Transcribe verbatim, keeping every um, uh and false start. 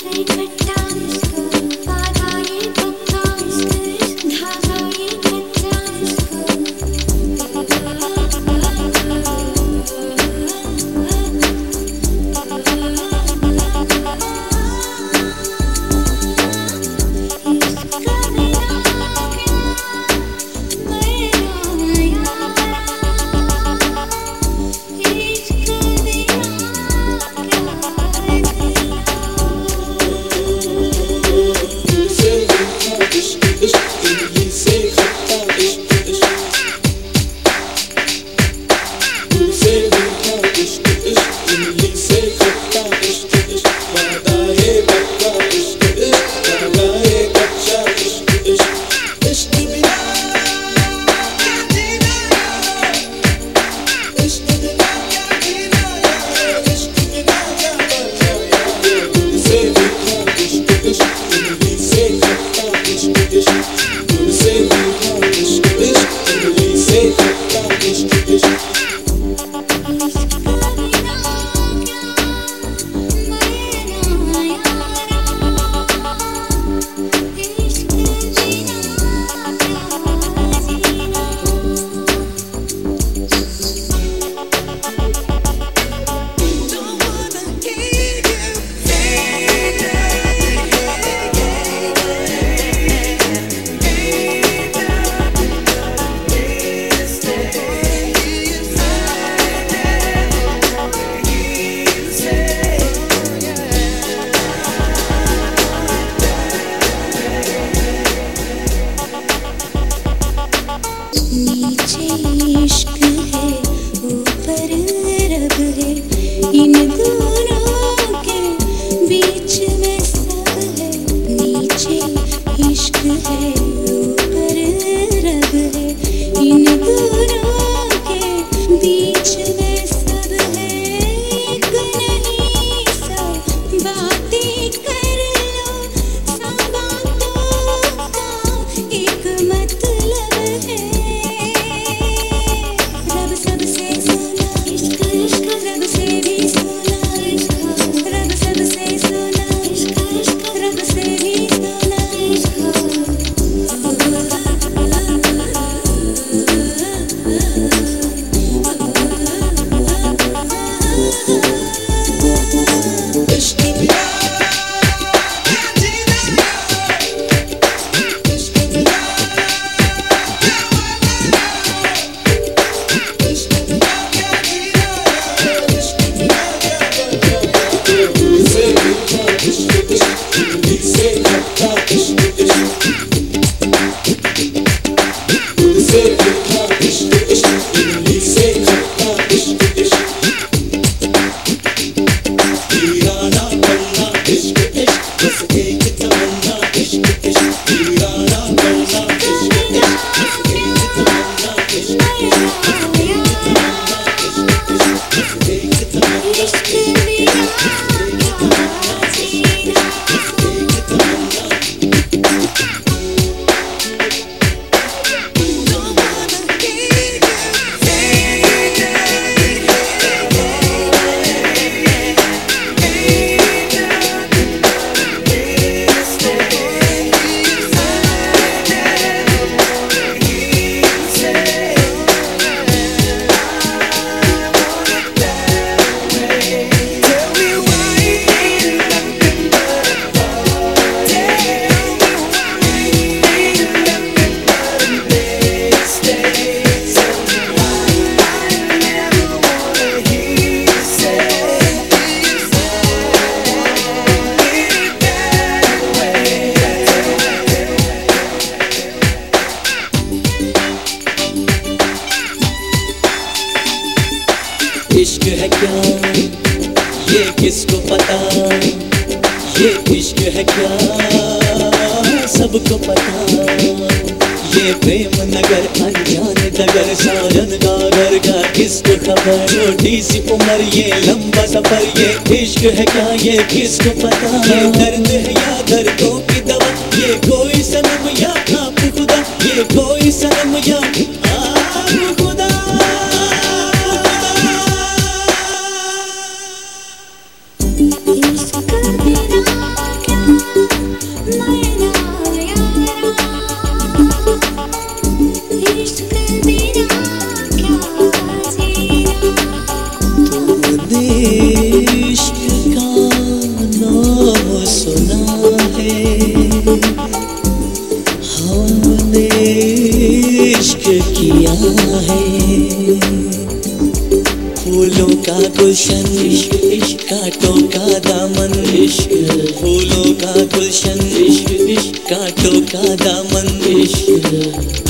इश्क है क्या ये किसको पता, ये इश्क है क्या सबको पता। ये प्रेम नगर अनजान नगर साजन का घर का किसको खबर। छोटी सी उम्र ये लंबा सफर, ये इश्क है क्या ये किसको पता। ये दर्द है या दर्दों की दवा, ये कोई सनम या आप खुदा, ये कोई सनम या आप खुदा। इश्क मेरा सुना है हमने इश्क किया है। फूलों का गुलशन इश्क इश्क, कांटों का दामन इश्क, फूलों का गुलशन इश्क इश्क, कांटों का दामन इश्क।